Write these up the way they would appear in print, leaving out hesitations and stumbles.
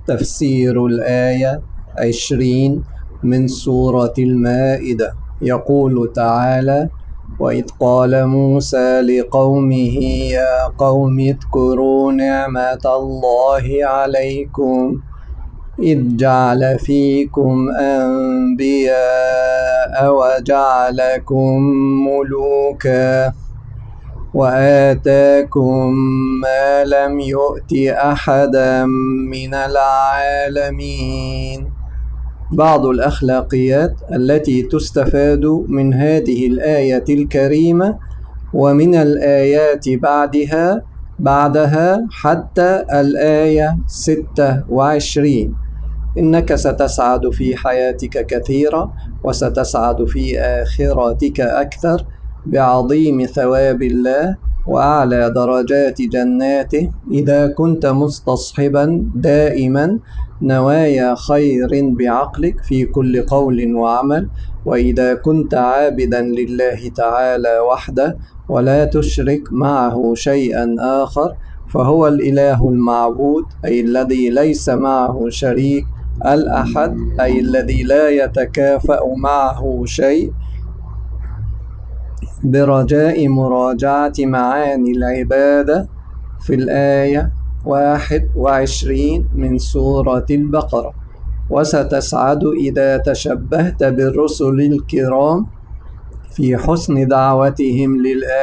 تفسير الآية 20 من سورة المائدة. يقول تعالى: وإذ قال موسى لقومه يا قوم اذكروا نعمة الله عليكم إذ جعل فيكم أنبياء وجعلكم ملوكا وآتاكم ما لم يؤت أحدا من العالمين. بعض الأخلاقيات التي تستفاد من هذه الآية الكريمة ومن الآيات بعدها حتى الآية 26. إنك ستسعد في حياتك كثيرا وستسعد في آخرتك أكثر بعظيم ثواب الله وأعلى درجات جناته إذا كنت مستصحبا دائما نوايا خير بعقلك في كل قول وعمل، وإذا كنت عابدا لله تعالى وحده ولا تشرك معه شيئا آخر، فهو الإله المعبود، أي الذي ليس معه شريك، الأحد أي الذي لا يتكافأ معه شيء. برجاء مراجعة معاني العبادة في الآية 21 من سورة البقرة. وستسعد إذا تشبهت بالرسل الكرام في حسن دعوتهم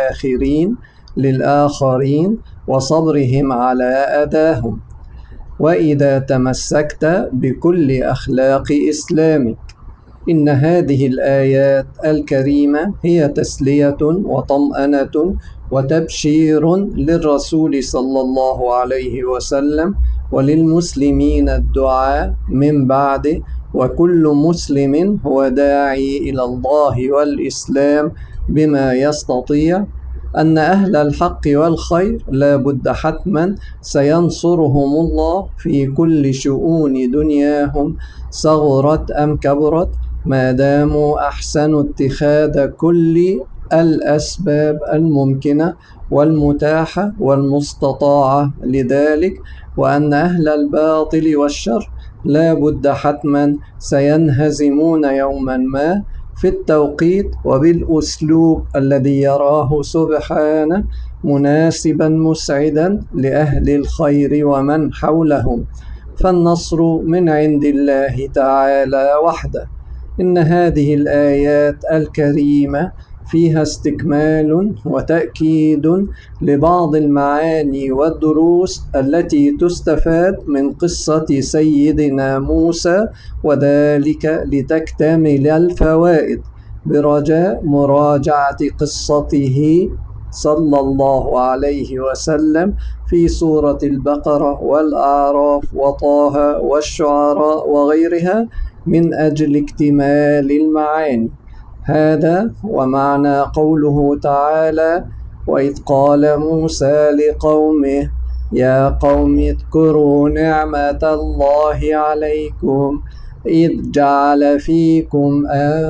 للآخرين وصبرهم على أذاهم، وإذا تمسكت بكل أخلاق إسلامك. إن هذه الآيات الكريمة هي تسلية وطمأنة وتبشير للرسول صلى الله عليه وسلم وللمسلمين الدعاء من بعده، وكل مسلم هو داعي إلى الله والإسلام بما يستطيع، أن أهل الحق والخير لا بد حتما سينصرهم الله في كل شؤون دنياهم صغرت أم كبرت، ما داموا أحسنوا اتخاذ كل الأسباب الممكنة والمتاحة والمستطاعة لذلك، وأن أهل الباطل والشر لا بد حتما سينهزمون يوما ما في التوقيت وبالأسلوب الذي يراه سبحانه مناسبا مسعدا لأهل الخير ومن حولهم، فالنصر من عند الله تعالى وحده. إن هذه الآيات الكريمة فيها استكمال وتأكيد لبعض المعاني والدروس التي تستفاد من قصة سيدنا موسى، وذلك لتكتمل الفوائد برجاء مراجعة قصته صلى الله عليه وسلم في سورة البقرة والأعراف وطه والشعراء وغيرها من أجل اكتمال المعاني. هذا ومعنى قوله تعالى: وإذ قال موسى لقومه يا قوم اذكروا نعمة الله عليكم إذ جعل فيكم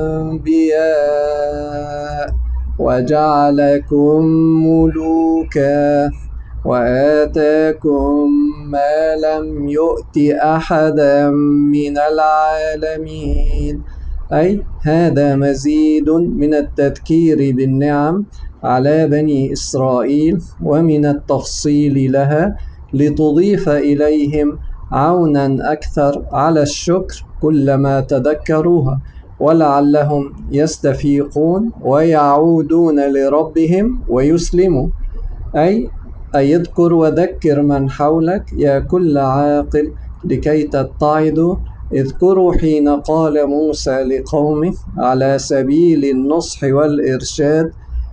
أنبياء وجعلكم ملوكا وآتاكم ما لم يؤت أحدا من العالمين. أي هذا مزيد من التذكير بالنعم على بني إسرائيل ومن التفصيل لها لتضيف إليهم عونا أكثر على الشكر كلما تذكروها، ولعلهم يستفيقون ويعودون لربهم ويسلموا. أي اذكر وذكر من حولك يا كل عاقل لكي تتعظوا. اذكروا حين قال موسى لقومه على سبيل النصح والإرشاد: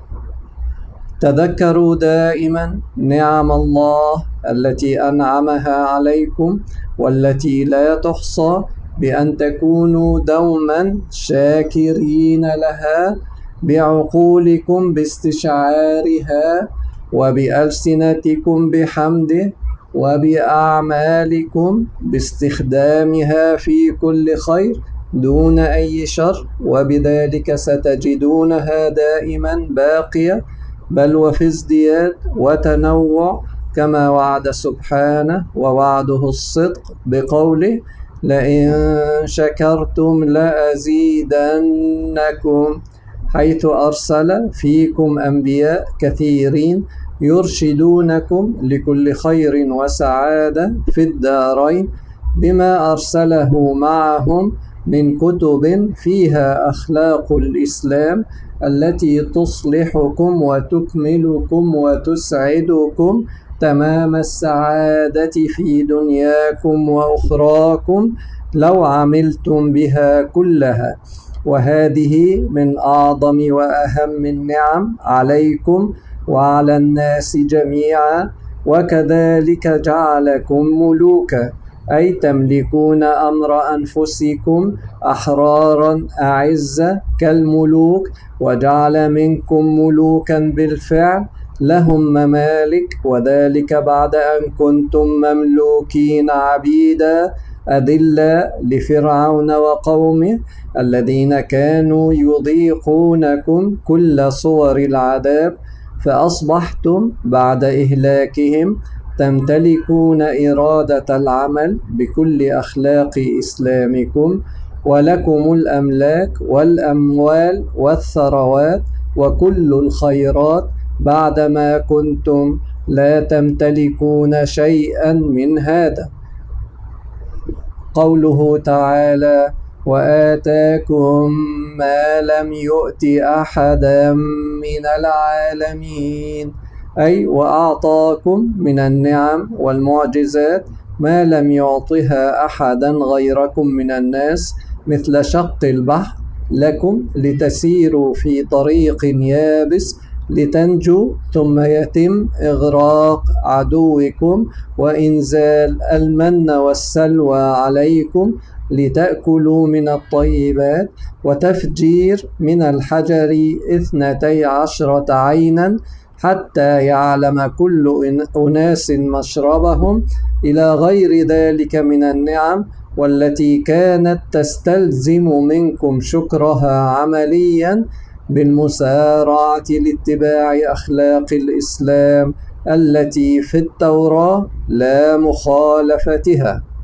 تذكروا دائما نعم الله التي أنعمها عليكم والتي لا تحصى، بأن تكونوا دوما شاكرين لها بعقولكم باستشعارها وبألسنتكم بحمده وبأعمالكم باستخدامها في كل خير دون أي شر، وبذلك ستجدونها دائما باقية، بل وفي ازدياد وتنوع كما وعد سبحانه ووعده الصدق بقوله: لئن شكرتم لأزيدنكم، حيث أرسل فيكم أنبياء كثيرين يرشدونكم لكل خير وسعادة في الدارين بما أرسله معهم من كتب فيها أخلاق الإسلام التي تصلحكم وتكملكم وتسعدكم تمام السعادة في دنياكم وأخراكم لو عملتم بها كلها. وهذه من أعظم وأهم النعم عليكم وعلى الناس جميعا. وكذلك جعلكم ملوكا، أي تملكون أمر أنفسكم أحرارا أعزة كالملوك، وجعل منكم ملوكا بالفعل لهم ممالك، وذلك بعد أن كنتم مملوكين عبيدا أذلة لفرعون وقومه الذين كانوا يذيقونكم كل صور العذاب، فأصبحتم بعد إهلاكهم تمتلكون إرادة العمل بكل أخلاق إسلامكم، ولكم الأملاك والأموال والثروات وكل الخيرات بعدما كنتم لا تمتلكون شيئا من هذا. قوله تعالى: وآتاكم ما لم يؤت أحدا من العالمين، أي وأعطاكم من النعم والمعجزات ما لم يعطها أحدا غيركم من الناس، مثل شق البحر لكم لتسيروا في طريق يابس لتنجوا، ثم يتم إغراق عدوكم وإنزال المن والسلوى عليكم لتأكلوا من الطيبات، وتفجير من الحجر 12 عينا حتى يعلم كل أناس مشربهم، إلى غير ذلك من النعم، والتي كانت تستلزم منكم شكرها عمليا بالمسارعة لاتباع أخلاق الإسلام التي في التوراة لا مخالفتها.